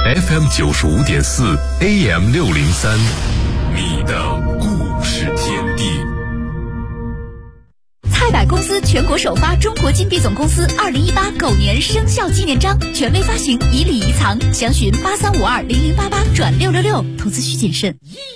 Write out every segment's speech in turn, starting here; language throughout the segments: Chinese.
FM 95.4 AM 603，你的故事天地。 蔡百公司全国首发中国金币总公司2018狗年生肖纪念章，权威发行，以礼遗藏，详询83520088转666，投资需谨慎。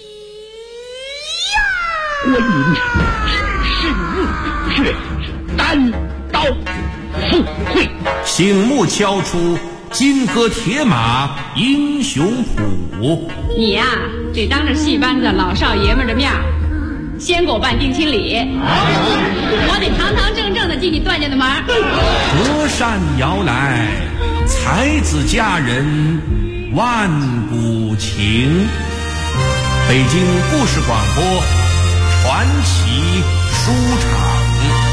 观音是日月，单刀赴会， 醒目敲出金戈铁马英雄谱。 你呀，得当着戏班子老少爷们的面先给我办定亲礼，我得堂堂正正的进你段家的门。 隔山遥来，才子佳人万古情。北京故事广播传奇书场。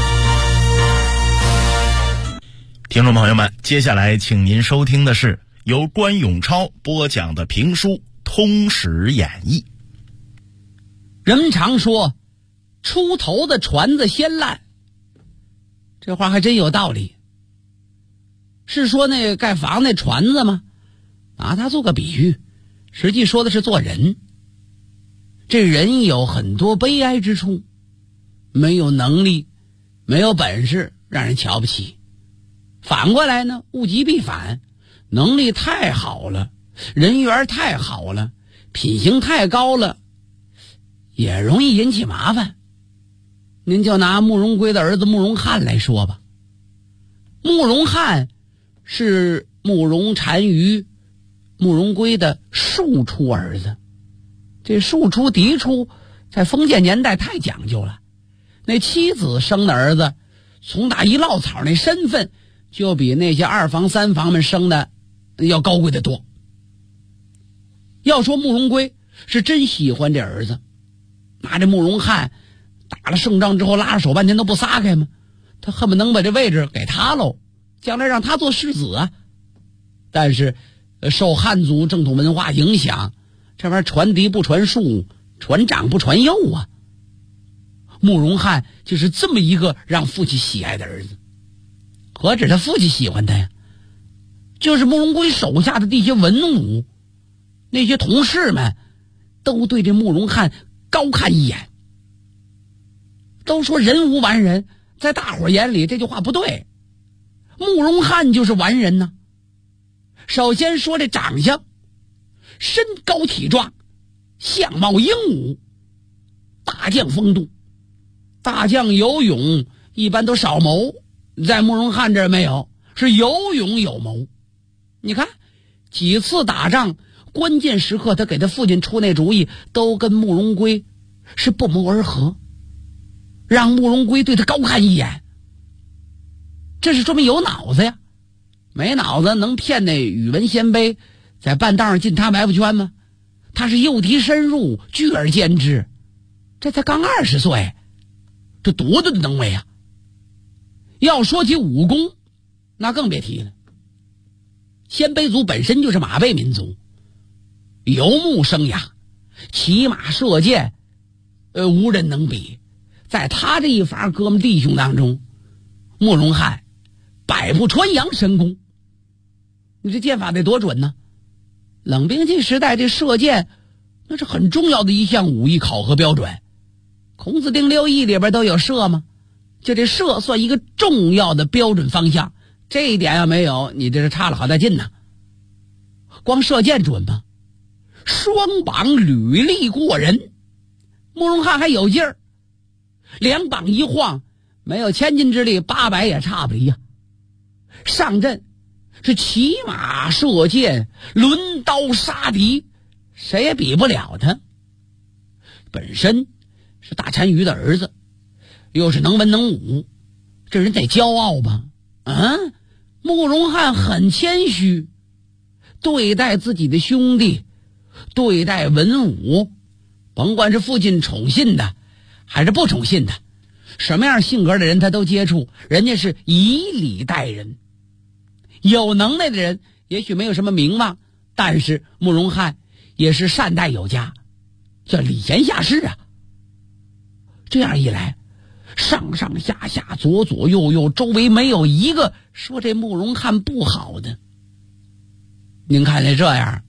听众朋友们，接下来请您收听的是由关永超播讲的评书《通史演义》。 人们常说出头的船子先烂，这话还真有道理。是说那个盖房那船子吗？拿它做个比喻，实际说的是做人。这人有很多悲哀之处，没有能力，没有本事，让人瞧不起。反过来呢，物极必反，能力太好了，人缘太好了，品行太高了，也容易引起麻烦。您就拿慕容归的儿子慕容翰来说吧。慕容翰是慕容单于、慕容归的庶出儿子。这庶出嫡出在封建年代太讲究了，那妻子生的儿子从打一落草，那身份就比那些二房三房们生的要高贵得多。要说慕容归是真喜欢这儿子，拿这慕容翰打了胜仗之后拉着手半天都不撒开吗？他恨不能把这位置给他喽，将来让他做世子啊。但是受汉族正统文化影响，这玩意儿传嫡不传庶，传长不传幼啊。慕容翰就是这么一个让父亲喜爱的儿子。何止他父亲喜欢他呀，就是慕容归手下的这些文武，那些同事们都对这慕容翰高看一眼。都说人无完人，在大伙眼里这句话不对，慕容翰就是完人呢。首先说这长相，身高体壮，相貌英武，大将风度。大将有勇一般都少谋，在慕容翰这儿没有，是有勇有谋。你看几次打仗关键时刻，他给他父亲出那主意都跟慕容归是不谋而合，让慕容归对他高看一眼。这是说明有脑子呀，没脑子能骗那宇文鲜卑在半道上进他埋伏圈吗？他是诱敌深入，拒而歼之，这才刚20岁，这多大的能为啊！要说起武功，那更别提了。鲜卑族本身就是马背民族，游牧生涯，骑马射箭，无人能比。在他这一伐哥们弟兄当中，慕容翰百步穿杨神功。你这箭法得多准呢？冷兵器时代这射箭那是很重要的一项武艺考核标准。孔子定6艺里边都有射吗？就这射算一个重要的标准方向，这一点要没有，你这是差了好大劲呢。光射箭准吗？双膀履力过人，慕容翰还有劲儿，两膀一晃，没有千斤之力，800也差不离呀。上阵是骑马射箭，抡刀杀敌，谁也比不了他。本身是大单于的儿子，又是能文能武，这人得骄傲吧？慕容翰很谦虚，对待自己的兄弟，对待文武，甭管是父亲宠信的还是不宠信的，什么样性格的人他都接触，人家是以礼待人。有能耐的人也许没有什么名望，但是慕容翰也是善待有加，叫礼贤下士啊。这样一来，上上下下左左右右，周围没有一个说这慕容翰不好的。您看这样，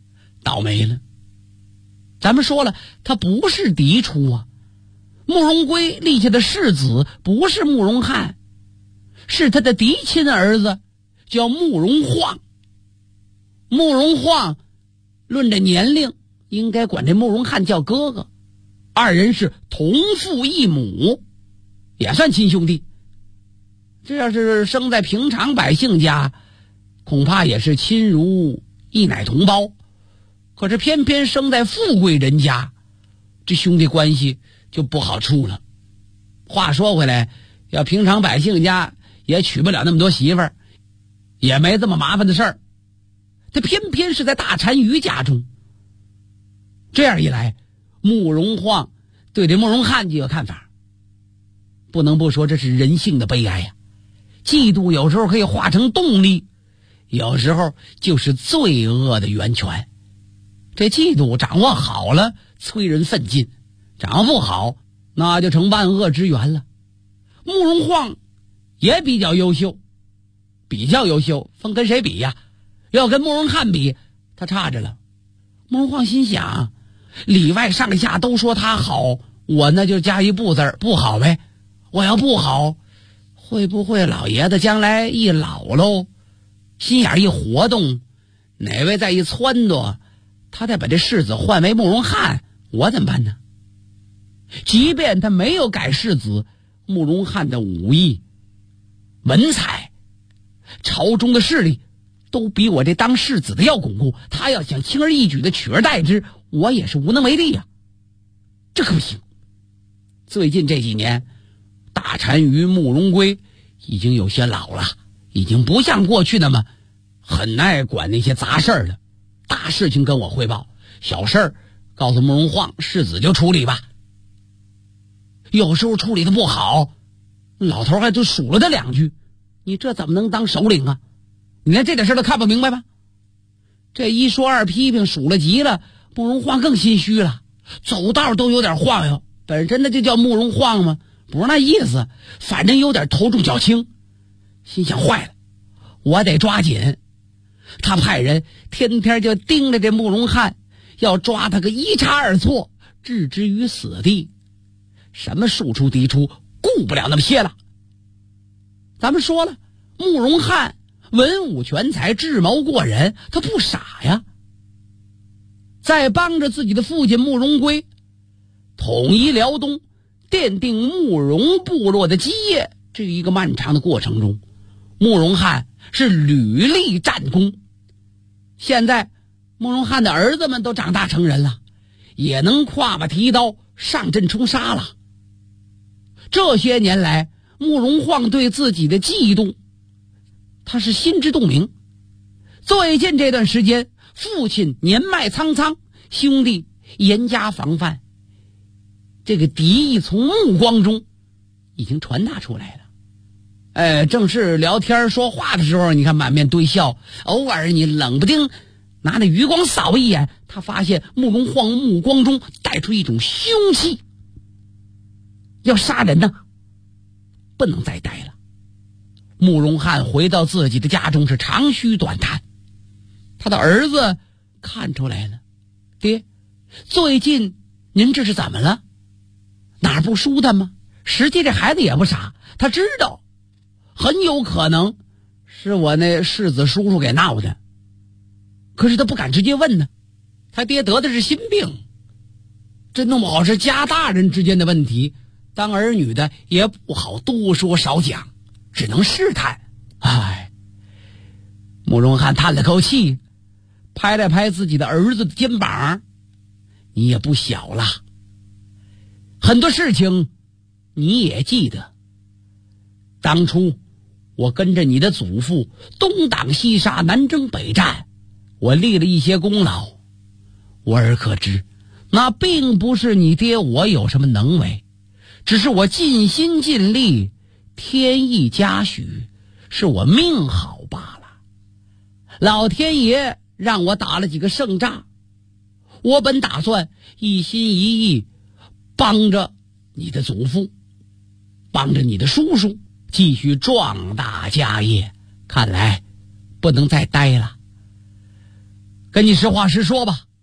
倒霉了。咱们说了，他不是嫡出啊。慕容归立下的世子不是慕容翰，是他的嫡亲儿子，叫慕容晃。慕容晃论这年龄应该管这慕容翰叫哥哥，二人是同父异母，也算亲兄弟。这要是生在平常百姓家，恐怕也是亲如一奶同胞。可是偏偏生在富贵人家，这兄弟关系就不好处了。话说回来，要平常百姓家也娶不了那么多媳妇儿，也没这么麻烦的事儿。他偏偏是在大单于家中。这样一来，慕容晃对这慕容翰就有看法。不能不说，这是人性的悲哀呀。嫉妒有时候可以化成动力，有时候就是罪恶的源泉。这嫉妒掌握好了，催人奋进；掌握不好，那就成万恶之源了。慕容晃也比较优秀，分跟谁比呀？要跟慕容翰比，他差着了。慕容晃心想，里外上下都说他好，我那就加一不字，不好呗。我要不好，会不会老爷子将来一老喽，心眼一活动，哪位再一撺掇，他再把这世子换为慕容翰，我怎么办呢？即便他没有改世子，慕容翰的武艺、文采、朝中的势力都比我这当世子的要巩固，他要想轻而易举的取而代之，我也是无能为力呀。这可不行。最近这几年，大单于慕容归已经有些老了，已经不像过去那么很爱管那些杂事儿了。大事情跟我汇报，小事儿告诉慕容晃世子就处理吧。有时候处理的不好，老头还就数了他两句，你这怎么能当首领啊？你连这点事都看不明白吗？这一说二批评，数了急了，慕容晃更心虚了，走道都有点晃悠。本身那就叫慕容晃吗？不是那意思，反正有点头重脚轻。心想坏了，我得抓紧。他派人天天就盯着这慕容翰，要抓他个一差二错，置之于死地。什么庶出嫡出，顾不了那么些了。咱们说了，慕容翰文武全才，智谋过人，他不傻呀。在帮着自己的父亲慕容归统一辽东，奠定慕容部落的基业，这一个漫长的过程中，慕容翰是屡立战功。现在慕容翰的儿子们都长大成人了，也能挎把提刀上阵冲杀了。这些年来，慕容晃对自己的嫉妒，他是心知肚明。最近这段时间，父亲年迈苍苍，兄弟严加防范，这个敌意从目光中已经传达出来了。正是聊天说话的时候，你看满面堆笑，偶尔你冷不丁拿那余光扫一眼，他发现慕容晃目光中带出一种凶气，要杀人呢，不能再待了。慕容翰回到自己的家中是长吁短叹，他的儿子看出来了，爹，最近您这是怎么了？哪儿不舒坦吗？实际这孩子也不傻，他知道很有可能是我那世子叔叔给闹的，可是他不敢直接问呢。他爹得的是心病，这弄不好是家大人之间的问题，当儿女的也不好多说少讲，只能试探。慕容翰叹了口气，拍了拍自己的儿子的肩膀，你也不小了，很多事情你也记得，当初我跟着你的祖父东挡西杀，南征北战，我立了一些功劳，我儿可知，那并不是你爹我有什么能为，只是我尽心尽力，天意嘉许，是我命好罢了。老天爷让我打了几个胜仗，我本打算一心一意帮着你的祖父，帮着你的叔叔继续壮大家业，看来不能再待了。跟你实话实说吧，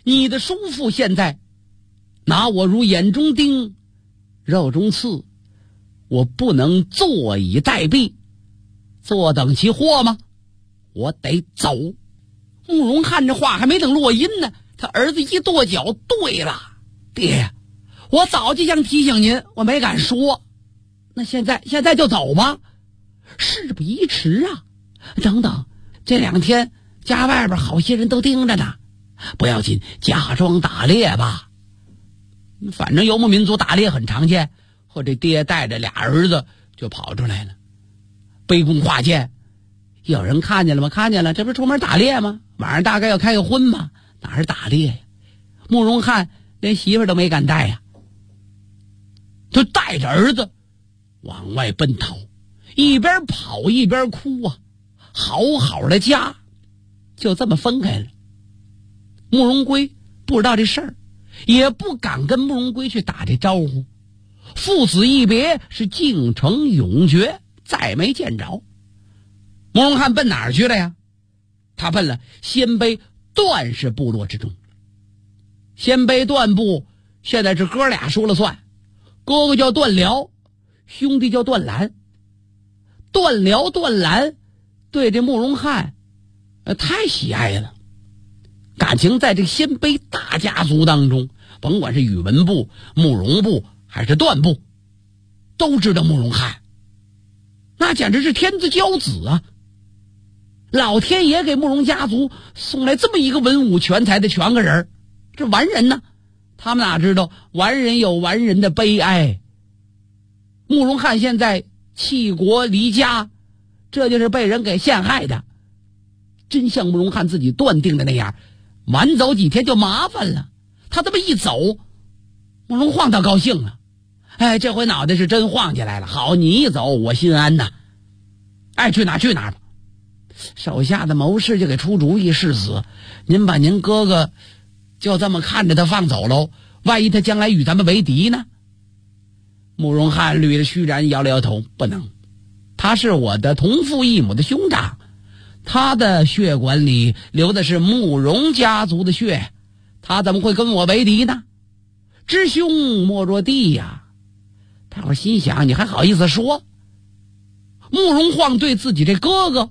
你的叔父现在拿我如眼中钉肉中刺，我不能坐以待毙，坐等其祸吗？我得走。慕容翰这话还没等落音呢，他儿子一跺脚，对了，爹呀，我早就想提醒您，我没敢说。那现在就走吧，事不宜迟啊。等等，这2天家外边好些人都盯着呢，不要紧，假装打猎吧。反正游牧民族打猎很常见。或者爹带着俩儿子就跑出来了，卑躬跨剑。有人看见了吗？看见了，这不是出门打猎吗？晚上大概要开个荤吧，哪是打猎呀？慕容翰连媳妇都没敢带呀，就带着儿子往外奔逃，一边跑一边哭啊！好好的家就这么分开了。慕容归不知道这事儿，也不敢跟慕容归去打这招呼。父子一别，是竟成永绝，再没见着。慕容翰奔哪儿去了呀？他奔了鲜卑段氏部落之中。鲜卑段部现在是哥俩说了算，哥哥叫段辽，兄弟叫段兰。段辽段兰对这慕容翰太喜爱了，感情在这鲜卑大家族当中，甭管是宇文部、慕容部还是段部，都知道慕容翰，那简直是天之骄子啊！老天爷给慕容家族送来这么一个文武全才的全个人，这完人呢，他们哪知道完人有完人的悲哀。慕容翰现在弃国离家，这就是被人给陷害的。真像慕容翰自己断定的那样，晚走几天就麻烦了。他这么一走，慕容晃倒高兴了。哎，这回脑袋是真晃起来了。好，你一走我心安呐，爱去哪去哪吧。手下的谋士就给出主意，是死，您把您哥哥就这么看着他放走喽，万一他将来与咱们为敌呢？慕容翰捋着须髯摇了摇头，不能，他是我的同父异母的兄长，他的血管里流的是慕容家族的血，他怎么会跟我为敌呢？知兄莫若弟呀！大伙心想，你还好意思说？慕容晃对自己这哥哥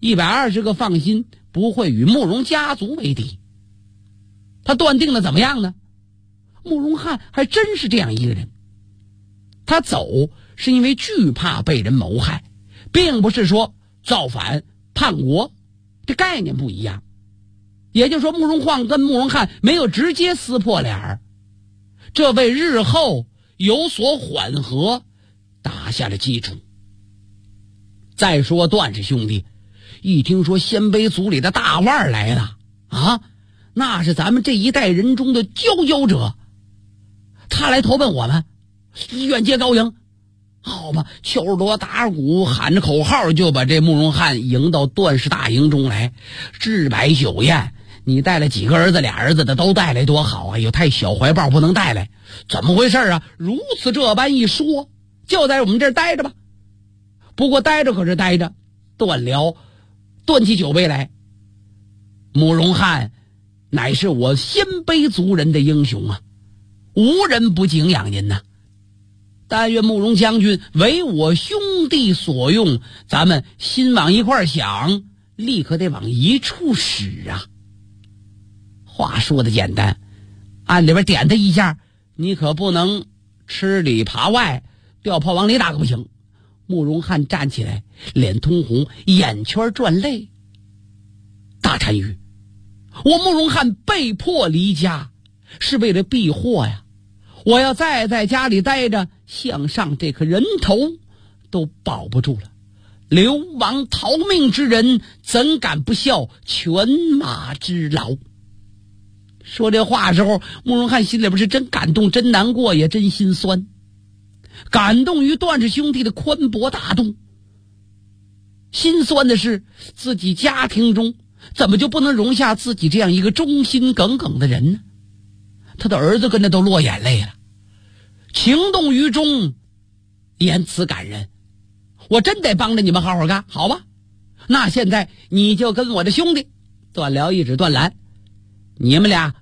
120个放心，不会与慕容家族为敌。他断定的怎么样呢？慕容翰还真是这样一个人。他走是因为惧怕被人谋害，并不是说造反叛国，这概念不一样。也就是说，慕容晃跟慕容翰没有直接撕破脸儿，这为日后有所缓和打下了基础。再说段氏兄弟一听说鲜卑族里的大腕来了啊，那是咱们这一代人中的佼佼者，他来投奔我们，远接高迎。好吧，敲着锣打着鼓喊着口号，就把这慕容翰迎到段氏大营中来，置摆酒宴。你带了几个儿子，俩儿子的都带来多好啊！有太小怀抱不能带来，怎么回事啊？如此这般一说，就在我们这儿待着吧。不过待着可是待着，段辽端起酒杯来，慕容翰乃是我鲜卑族人的英雄啊，无人不敬仰您呐。但愿慕容将军为我兄弟所用，咱们心往一块想，立刻得往一处使啊。话说的简单，按里边点他一下，你可不能吃里扒外，掉炮往里打可不行。慕容翰站起来，脸通红，眼圈转泪。大单于，我慕容翰被迫离家，是为了避祸呀。我要再在家里待着，向上这颗人头都保不住了。流亡逃命之人，怎敢不效犬马之劳？说这话的时候，慕容翰心里边是真感动，真难过，也真心酸。感动于段氏兄弟的宽博大度，心酸的是自己家庭中怎么就不能容下自己这样一个忠心耿耿的人呢？他的儿子跟着都落眼泪了，情动于衷，言辞感人。我真得帮着你们好好干，好吧？那现在你就跟我的兄弟段辽一指段兰，你们俩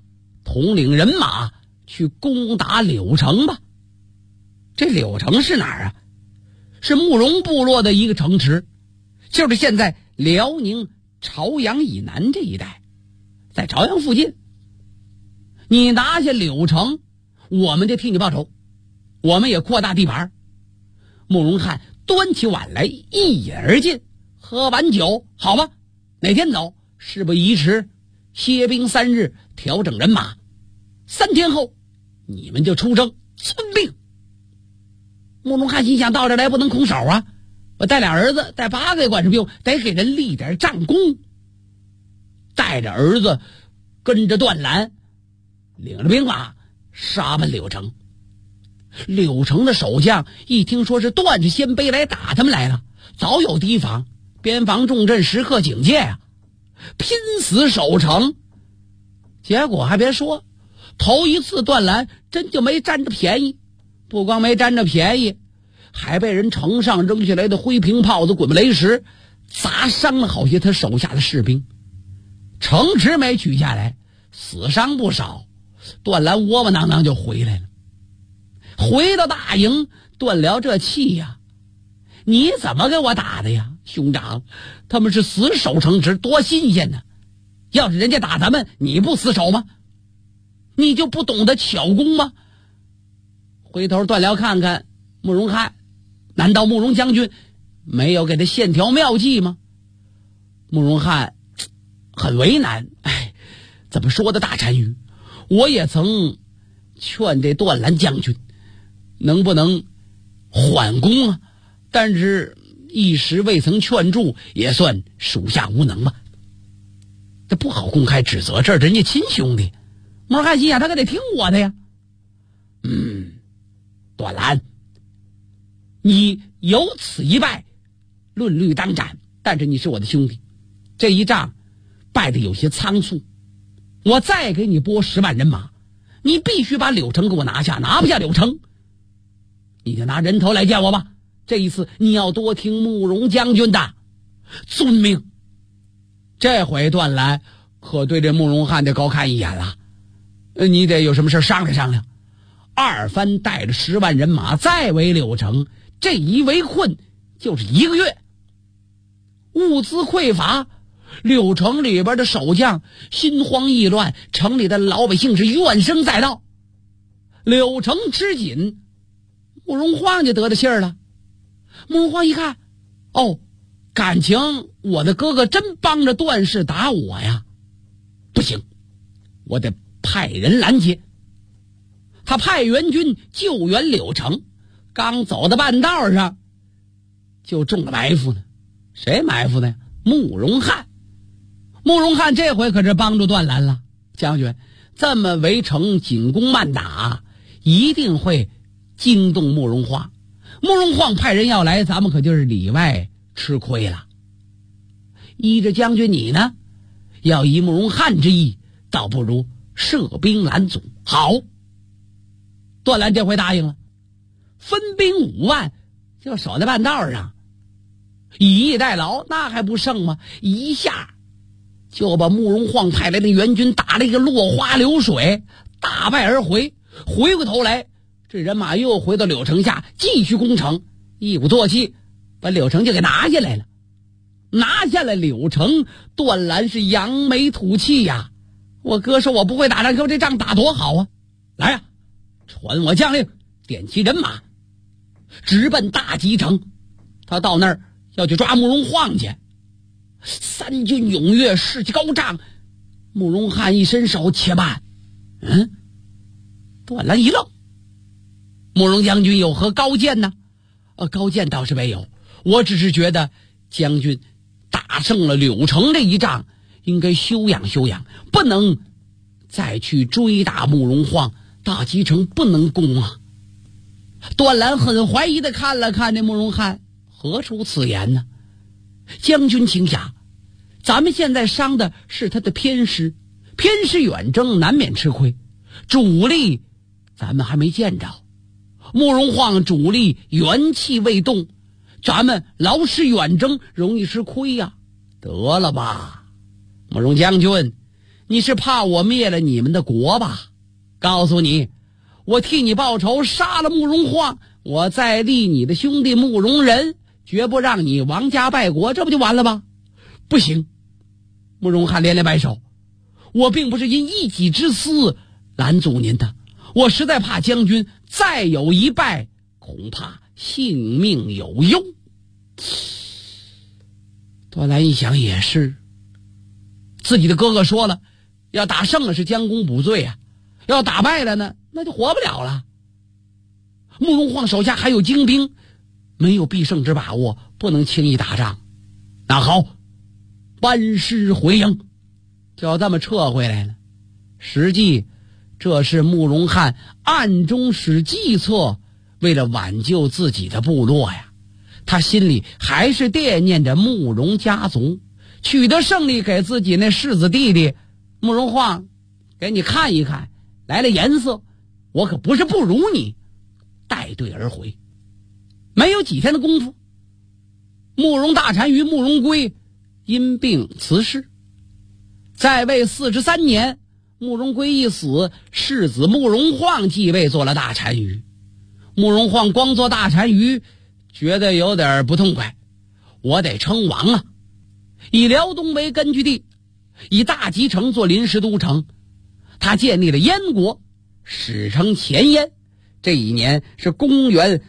统领人马去攻打柳城吧。这柳城是哪儿啊？是慕容部落的一个城池，就是现在辽宁朝阳以南这一带，在朝阳附近。你拿下柳城，我们就替你报仇，我们也扩大地盘。慕容翰端起碗来一饮而尽，喝完酒，好吧，哪天走？事不宜迟，歇兵3日，调整人马，3天后你们就出征，遵命。慕容翰心想，到这来不能空手啊，我带俩儿子，带8个也管事不用，得给人立点战功。带着儿子跟着段兰，领着兵马杀奔柳城。柳城的守将一听说是段氏鲜卑来打他们来了，早有提防，边防重镇，时刻警戒啊，拼死守城。结果还别说，头一次段兰真就没占着便宜，不光没占着便宜，还被人城上扔下来的灰瓶炮子、滚雷石砸伤了好些他手下的士兵，城池没取下来，死伤不少。段兰窝窝囊囊就回来了。回到大营，段辽这气呀，你怎么给我打的呀，兄长？他们是死守城池，多新鲜呢！要是人家打咱们，你不死守吗？你就不懂得巧攻吗？回头段辽看看慕容翰，难道慕容将军没有给他献条妙计吗？慕容翰很为难，怎么说的大单于？我也曾劝这段兰将军能不能缓攻啊，但是一时未曾劝住，也算属下无能吧。这不好公开指责，这是人家亲兄弟。慕容翰心想，他可得听我的呀。段兰，你有此一败，论律当斩，但是你是我的兄弟，这一仗败得有些仓促，我再给你拨10万人马，你必须把柳城给我拿下，拿不下柳城，你就拿人头来见我吧。这一次你要多听慕容将军的。遵命。这回段兰可对这慕容翰得高看一眼了，你得有什么事商量商量。二番带着10万人马再围柳城，这一围困就是1个月。物资匮乏，柳城里边的守将心慌意乱，城里的老百姓是怨声载道。柳城吃紧，慕容晃就得了信儿了。慕容晃一看，感情我的哥哥真帮着段氏打我呀，不行，我得派人拦截。他派援军救援柳城，刚走到半道上就中了埋伏呢。谁埋伏呢？慕容翰。慕容翰这回可是帮助段兰了。将军，这么围城紧攻慢打，一定会惊动慕容晃。慕容晃派人要来，咱们可就是里外吃亏了。依着将军你呢，要依慕容翰之意，倒不如设兵拦阻。好，段兰这回答应了，分兵5万，就守在半道上，以逸待劳，那还不胜吗？一下就把慕容晃派来的援军打了一个落花流水，大败而回。回过头来，这人马又回到柳城下继续攻城，一鼓作气把柳城就给拿下来了。拿下了柳城，段兰是扬眉吐气呀。我哥说我不会打仗，可我这仗打多好啊！来呀，传我将令，点齐人马，直奔大吉城。他到那儿要去抓慕容晃去。3军踊跃，士气高涨。慕容翰一伸手，且慢。段兰一愣，慕容将军有何高见呢？高见倒是没有，我只是觉得将军打胜了柳城这一仗，应该休养休养，不能再去追打慕容晃，大吉城不能攻啊。段兰很怀疑的看了看这慕容翰，何出此言呢？将军请假，咱们现在伤的是他的偏师，偏师远征难免吃亏，主力咱们还没见着。慕容晃主力元气未动，咱们劳师远征容易吃亏呀。得了吧，慕容将军， 你是怕我灭了你们的国吧？告诉你，我替你报仇，杀了慕容晃，我再立你的兄弟慕容仁，绝不让你亡家败国，这不就完了吗？不行！慕容翰连连摆手，我并不是因一己之私拦阻您的，我实在怕将军再有一败，恐怕性命有忧。段兰一想也是，自己的哥哥说了，要打胜了是将功补罪啊，要打败了呢，那就活不了了。慕容晃手下还有精兵，没有必胜之把握，不能轻易打仗。那好，班师回营，就这么撤回来了。实际这是慕容翰暗中使计策，为了挽救自己的部落呀。他心里还是惦念着慕容家族，取得胜利给自己那世子弟弟慕容晃，给你看一看，来了颜色，我可不是不如你，带队而回。没有几天的功夫，慕容大单于慕容归因病辞世。在位43年，慕容归一死，世子慕容晃继位做了大单于。慕容晃光做大单于觉得有点不痛快，我得称王啊！以辽东为根据地，以大吉城做临时都城，他建立了燕国，史称前燕。这一年是公元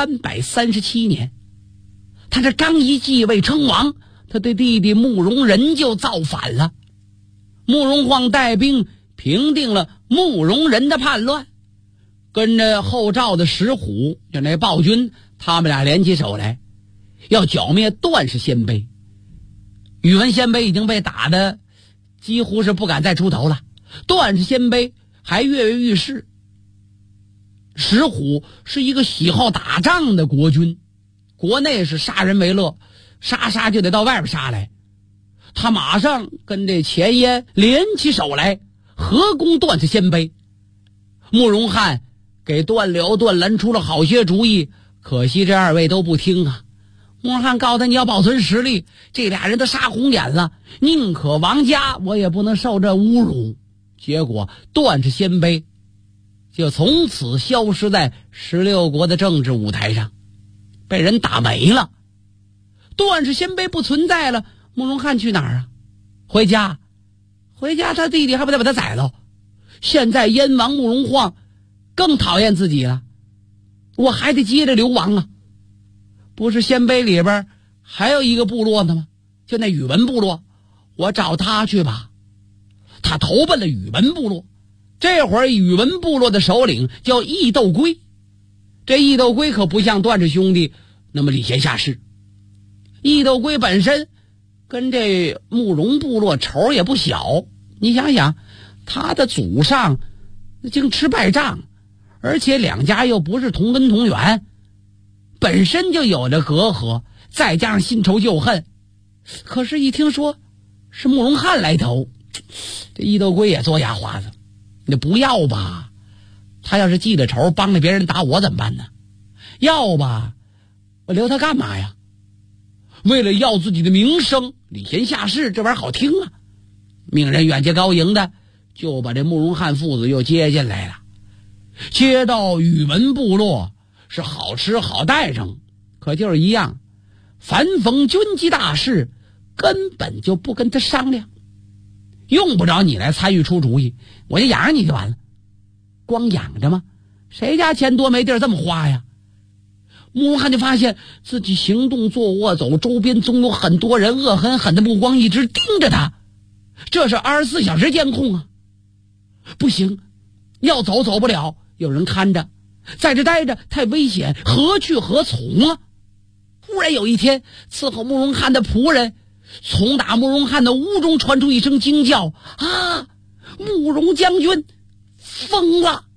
337年。他这刚一继位称王，他的弟弟慕容仁就造反了。慕容晃带兵平定了慕容仁的叛乱，跟着后赵的石虎就那暴君，他们俩联起手来，要剿灭段氏鲜卑。宇文鲜卑已经被打得几乎是不敢再出头了，段氏鲜卑还跃跃欲试。石虎是一个喜好打仗的国君，国内是杀人为乐，杀就得到外边杀来。他马上跟这前燕联起手来，合攻段氏鲜卑。慕容翰给段辽、段兰出了好些主意，可惜这二位都不听啊。慕容翰告诉他，你要保存实力，这俩人都杀红眼了，宁可亡家，我也不能受这侮辱。结果段氏鲜卑就从此消失在16国的政治舞台上，被人打没了。段氏鲜卑不存在了，慕容翰去哪儿啊？回家，他弟弟还不得把他宰了。现在燕王慕容晃更讨厌自己了，我还得接着流亡啊。不是鲜卑里边还有一个部落呢吗？就那宇文部落，我找他去吧。他投奔了宇文部落。这会儿宇文部落的首领叫义斗归，这义斗归可不像段氏兄弟那么礼贤下士。义斗归本身跟这慕容部落仇也不小，你想想，他的祖上竟吃败仗，而且两家又不是同根同源，本身就有着隔阂，再加上新仇旧恨。可是一听说是慕容翰来投，这义斗归也做牙花子，你不要吧，他要是记了仇帮着别人打我怎么办呢？要吧，我留他干嘛呀？为了要自己的名声，礼贤下士，这玩意儿好听啊。命人远接高迎的就把这慕容翰父子又接进来了。接到宇文部落是好吃好待上，可就是一样，凡逢军机大事根本就不跟他商量，用不着你来参与出主意，我就养着你就完了。光养着吗？谁家钱多没地儿这么花呀？慕容翰就发现自己行动坐卧走，周边总有很多人恶狠狠的目光一直盯着他，这是24小时监控啊！不行，要走走不了，有人看着，在这待着太危险，何去何从啊？忽然有一天，伺候慕容翰的仆人从打慕容翰的屋中传出一声惊叫：啊！慕容将军疯了！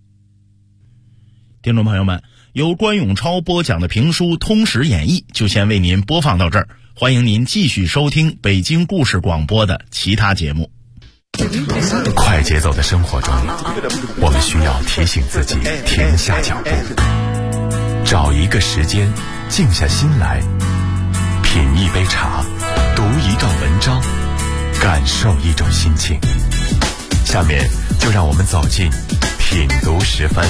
听众朋友们，由关永超播讲的评书《通史演义》就先为您播放到这儿，欢迎您继续收听北京故事广播的其他节目。 快节奏的生活中，我们需要提醒自己停下脚步，找一个时间静下心来，品一杯茶，读一段文章，感受一种心情。 下面就让我们走进品读时分。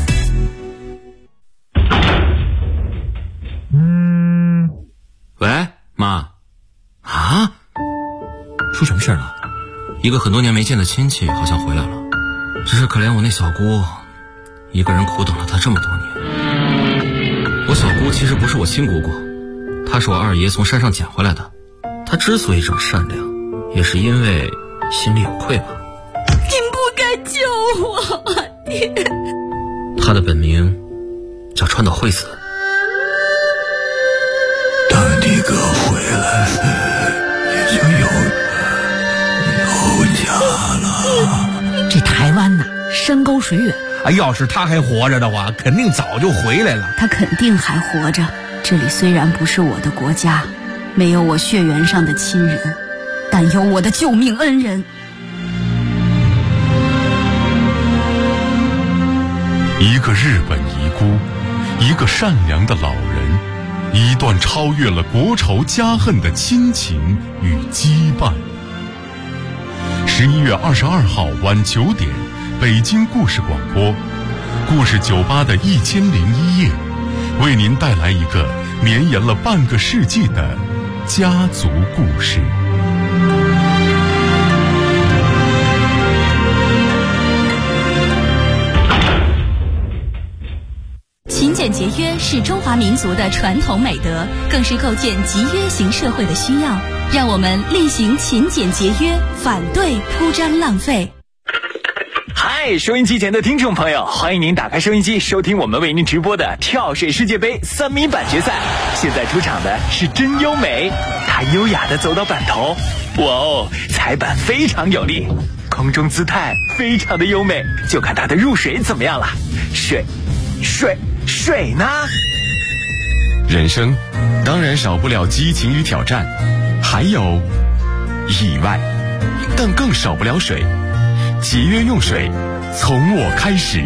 喂，妈。啊？出什么事了？一个很多年没见的亲戚好像回来了，只是可怜我那小姑，一个人苦等了她这么多年。我小姑其实不是我亲姑姑，她是我二爷从山上捡回来的。她之所以这么善良，也是因为心里有愧吧。 您不该救我，爹。 她的本名叫川岛惠子。 当你哥回来，你就有家了。 这台湾呐，山高水远。 要是他还活着的话，肯定早就回来了。 他肯定还活着。这里虽然不是我的国家，没有我血缘上的亲人，但有我的救命恩人。 一个日本遗孤，一个善良的老人，一段超越了国仇家恨的亲情与羁绊。11月22号晚9点，北京故事广播，故事酒吧的1001夜，为您带来一个绵延了半个世纪的家族故事。 勤俭节约是中华民族的传统美德，更是构建集约型社会的需要。让我们厉行勤俭节约，反对铺张浪费。 嗨，收音机前的听众朋友，欢迎您打开收音机，收听我们为您直播的跳水世界杯3米板决赛。现在出场的是真优美，她优雅地走到板头，哇哦，踩板非常有力，空中姿态非常的优美，就看她的入水怎么样了。水呢？ 人生当然少不了激情与挑战，还有意外，但更少不了水。节约用水，从我开始。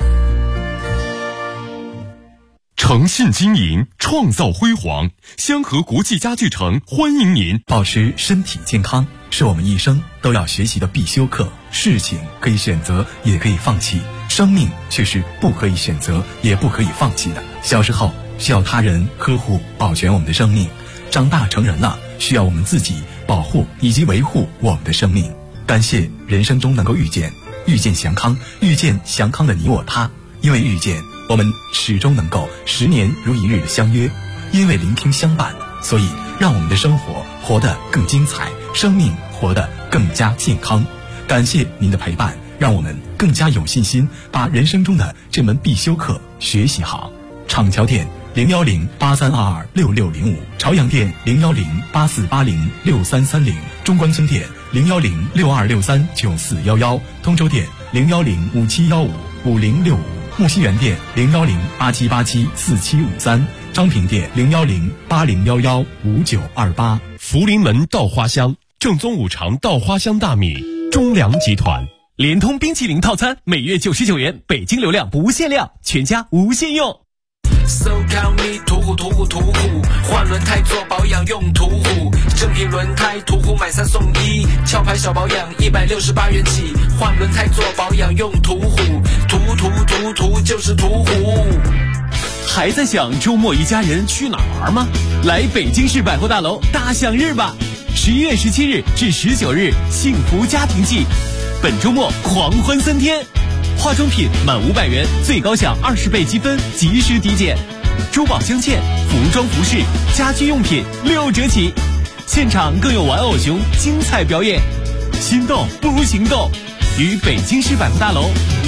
诚信经营，创造辉煌。香河国际家具城欢迎您。 保持身体健康是我们一生都要学习的必修课。事情可以选择，也可以放弃，生命却是不可以选择，也不可以放弃的。小时候需要他人呵护保全我们的生命，长大成人了需要我们自己保护以及维护我们的生命。感谢人生中能够遇见祥康，遇见祥康的你我他。因为遇见，我们始终能够10年如一日的相约；因为聆听相伴，所以让我们的生活活得更精彩，生命活得更加健康。感谢您的陪伴，让我们更加有信心把人生中的这门必修课学习好。厂桥店01083226605，朝阳店01084806330，中关村店01062639411，通州店01057155065，木樨园店01087874753，张平店01080115928。 福临门稻花香，正宗五常稻花香大米，中粮集团。 联通冰淇淋套餐每月99元，北京流量不限量，全家无限用。 So call me 途虎，换轮胎做保养用途虎，正品轮胎途虎买3送1，壳牌小保养168元起，换轮胎做保养用途虎，途就是途虎。 还在想周末一家人去哪玩吗？来北京市百货大楼大享日吧！11月17日至19日幸福家庭季，本周末狂欢3天。化妆品满500元最高享20倍积分，及时抵减。珠宝镶嵌、服装服饰、家居用品6折起，现场更有玩偶熊精彩表演。心动不如行动，与北京市百货大楼